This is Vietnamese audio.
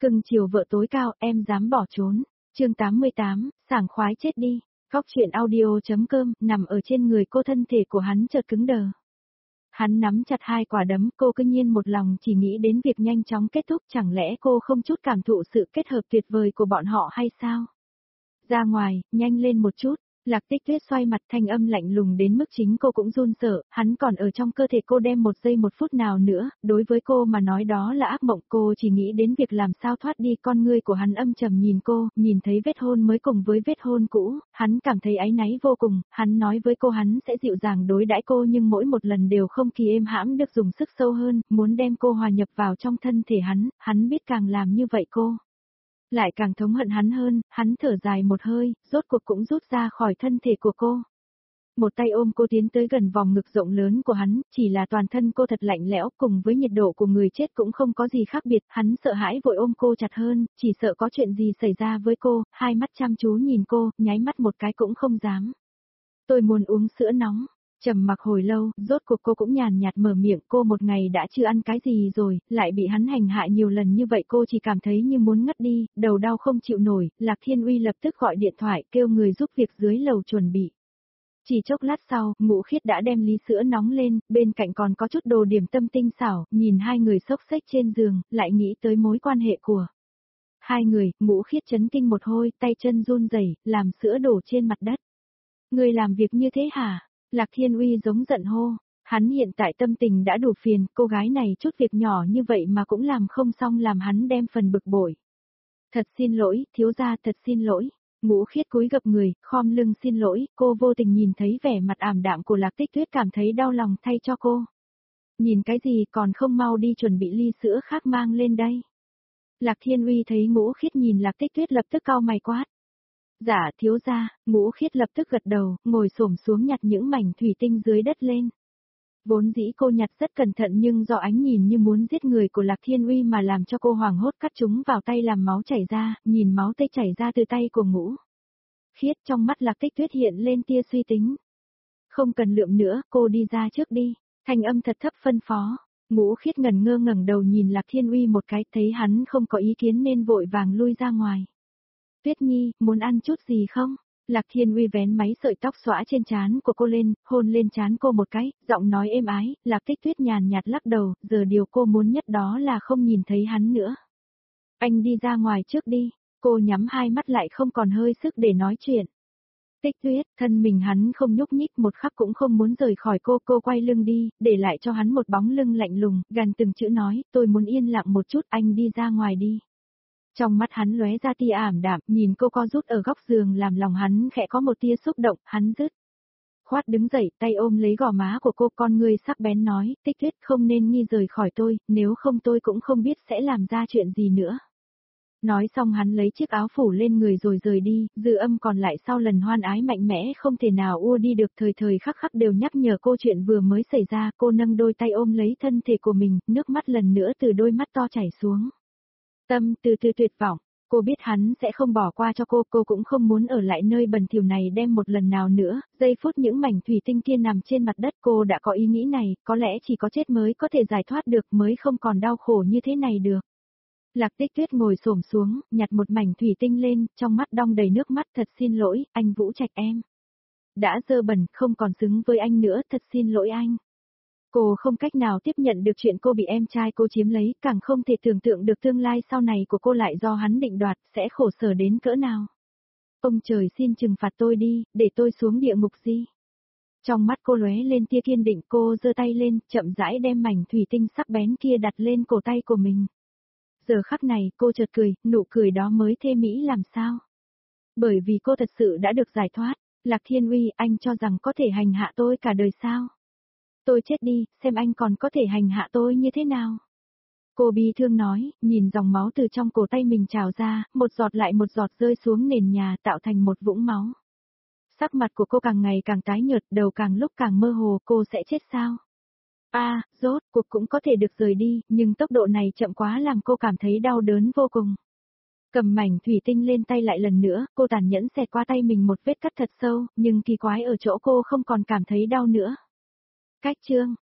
Cưng chiều vợ tối cao, em dám bỏ trốn. Chương 88, sảng khoái chết đi. Góc truyện audio.com, nằm ở trên người cô, thân thể của hắn chợt cứng đờ. Hắn nắm chặt hai quả đấm, cô cứ nhiên một lòng chỉ nghĩ đến việc nhanh chóng kết thúc, chẳng lẽ cô không chút cảm thụ sự kết hợp tuyệt vời của bọn họ hay sao? Ra ngoài, nhanh lên một chút. Lạc Tích Tuyết xoay mặt, thanh âm lạnh lùng đến mức chính cô cũng run sợ, hắn còn ở trong cơ thể cô đem 1 giây 1 phút nào nữa, đối với cô mà nói đó là ác mộng, cô chỉ nghĩ đến việc làm sao thoát đi. Con ngươi của hắn âm trầm nhìn cô, nhìn thấy vết hôn mới cùng với vết hôn cũ, hắn cảm thấy áy náy vô cùng, hắn nói với cô hắn sẽ dịu dàng đối đãi cô nhưng mỗi một lần đều không kỳ êm hãm được, dùng sức sâu hơn, muốn đem cô hòa nhập vào trong thân thể hắn biết càng làm như vậy cô lại càng thống hận hắn hơn, hắn thở dài một hơi, rốt cuộc cũng rút ra khỏi thân thể của cô. Một tay ôm cô tiến tới gần vòng ngực rộng lớn của hắn, chỉ là toàn thân cô thật lạnh lẽo, cùng với nhiệt độ của người chết cũng không có gì khác biệt, hắn sợ hãi vội ôm cô chặt hơn, chỉ sợ có chuyện gì xảy ra với cô, hai mắt chăm chú nhìn cô, nháy mắt một cái cũng không dám. Tôi muốn uống sữa nóng. Trầm mặc hồi lâu, rốt cuộc cô cũng nhàn nhạt mở miệng, cô một ngày đã chưa ăn cái gì rồi, lại bị hắn hành hạ nhiều lần như vậy, cô chỉ cảm thấy như muốn ngất đi, đầu đau không chịu nổi. Lạc Thiên Uy lập tức gọi điện thoại kêu người giúp việc dưới lầu chuẩn bị. Chỉ chốc lát sau, Ngũ Khiết đã đem ly sữa nóng lên, bên cạnh còn có chút đồ điểm tâm tinh xảo, nhìn hai người xốc xếch trên giường, lại nghĩ tới mối quan hệ của hai người. Ngũ Khiết chấn kinh một hồi, tay chân run rẩy, làm sữa đổ trên mặt đất. Người làm việc như thế hả? Lạc Thiên Uy giống giận hô, hắn hiện tại tâm tình đã đủ phiền, cô gái này chút việc nhỏ như vậy mà cũng làm không xong, làm hắn đem phần bực bội. Thật xin lỗi, thiếu gia, thật xin lỗi. Ngũ Khiết cúi gập người, khom lưng xin lỗi, cô vô tình nhìn thấy vẻ mặt ảm đạm của Lạc Tích Tuyết, cảm thấy đau lòng thay cho cô. Nhìn cái gì, còn không mau đi chuẩn bị ly sữa khác mang lên đây. Lạc Thiên Uy thấy Ngũ Khiết nhìn Lạc Tích Tuyết lập tức cau mày quát. Dạ thiếu gia. Ngũ Khiết lập tức gật đầu, ngồi xổm xuống nhặt những mảnh thủy tinh dưới đất lên. Vốn dĩ cô nhặt rất cẩn thận nhưng do ánh nhìn như muốn giết người của Lạc Thiên Uy mà làm cho cô hoảng hốt cắt chúng vào tay làm máu chảy ra, nhìn máu tươi chảy ra từ tay của Ngũ Khiết, trong mắt Lạc Tích Tuyết hiện lên tia suy tính. Không cần lượm nữa, cô đi ra trước đi, thanh âm thật thấp phân phó. Ngũ Khiết ngẩn ngơ ngẩng đầu nhìn Lạc Thiên Uy một cái, thấy hắn không có ý kiến nên vội vàng lui ra ngoài. Tuyết Nhi, muốn ăn chút gì không? Lạc Thiên Uy vén máy sợi tóc xõa trên trán của cô lên, hôn lên trán cô một cái, giọng nói êm ái. Lạc Tích Tuyết nhàn nhạt lắc đầu, giờ điều cô muốn nhất đó là không nhìn thấy hắn nữa. Anh đi ra ngoài trước đi, cô nhắm hai mắt lại không còn hơi sức để nói chuyện. Tích Tuyết, thân mình hắn không nhúc nhích một khắc cũng không muốn rời khỏi cô quay lưng đi, để lại cho hắn một bóng lưng lạnh lùng, gằn từng chữ nói, tôi muốn yên lặng một chút, anh đi ra ngoài đi. Trong mắt hắn lóe ra tia ảm đạm, nhìn cô co rút ở góc giường làm lòng hắn khẽ có một tia xúc động, hắn dứt khoát đứng dậy, tay ôm lấy gò má của cô, con ngươi sắc bén nói, Tích Tuyết không nên nghi rời khỏi tôi, nếu không tôi cũng không biết sẽ làm ra chuyện gì nữa. Nói xong hắn lấy chiếc áo phủ lên người rồi rời đi, dư âm còn lại sau lần hoan ái mạnh mẽ không thể nào ua đi được, thời thời khắc khắc đều nhắc nhở cô chuyện vừa mới xảy ra. Cô nâng đôi tay ôm lấy thân thể của mình, nước mắt lần nữa từ đôi mắt to chảy xuống. Tâm từ từ tuyệt vọng, cô biết hắn sẽ không bỏ qua cho cô cũng không muốn ở lại nơi bẩn thỉu này đem một lần nào nữa. Giây phút những mảnh thủy tinh kia nằm trên mặt đất, cô đã có ý nghĩ này, có lẽ chỉ có chết mới có thể giải thoát được, mới không còn đau khổ như thế này được. Lạc Tích Tuyết ngồi xổm xuống, nhặt một mảnh thủy tinh lên, trong mắt đong đầy nước mắt, thật xin lỗi, anh Vũ Trạch em. Đã dơ bẩn, không còn xứng với anh nữa, thật xin lỗi anh. Cô không cách nào tiếp nhận được chuyện cô bị em trai cô chiếm lấy, càng không thể tưởng tượng được tương lai sau này của cô lại do hắn định đoạt, sẽ khổ sở đến cỡ nào. Ông trời xin trừng phạt tôi đi, để tôi xuống địa ngục đi. Trong mắt cô lóe lên tia kiên định, cô giơ tay lên, chậm rãi đem mảnh thủy tinh sắc bén kia đặt lên cổ tay của mình. Giờ khắc này, cô chợt cười, nụ cười đó mới thê mỹ làm sao. Bởi vì cô thật sự đã được giải thoát. Lạc Thiên Uy, anh cho rằng có thể hành hạ tôi cả đời sao? Tôi chết đi, xem anh còn có thể hành hạ tôi như thế nào? Cô bi thương nói, nhìn dòng máu từ trong cổ tay mình trào ra, một giọt lại một giọt rơi xuống nền nhà tạo thành một vũng máu. Sắc mặt của cô càng ngày càng tái nhợt, đầu càng lúc càng mơ hồ, cô sẽ chết sao? Rốt cuộc cũng có thể được rời đi, nhưng tốc độ này chậm quá làm cô cảm thấy đau đớn vô cùng. Cầm mảnh thủy tinh lên tay lại lần nữa, cô tàn nhẫn xẹt qua tay mình một vết cắt thật sâu, nhưng kỳ quái ở chỗ cô không còn cảm thấy đau nữa. Cách chương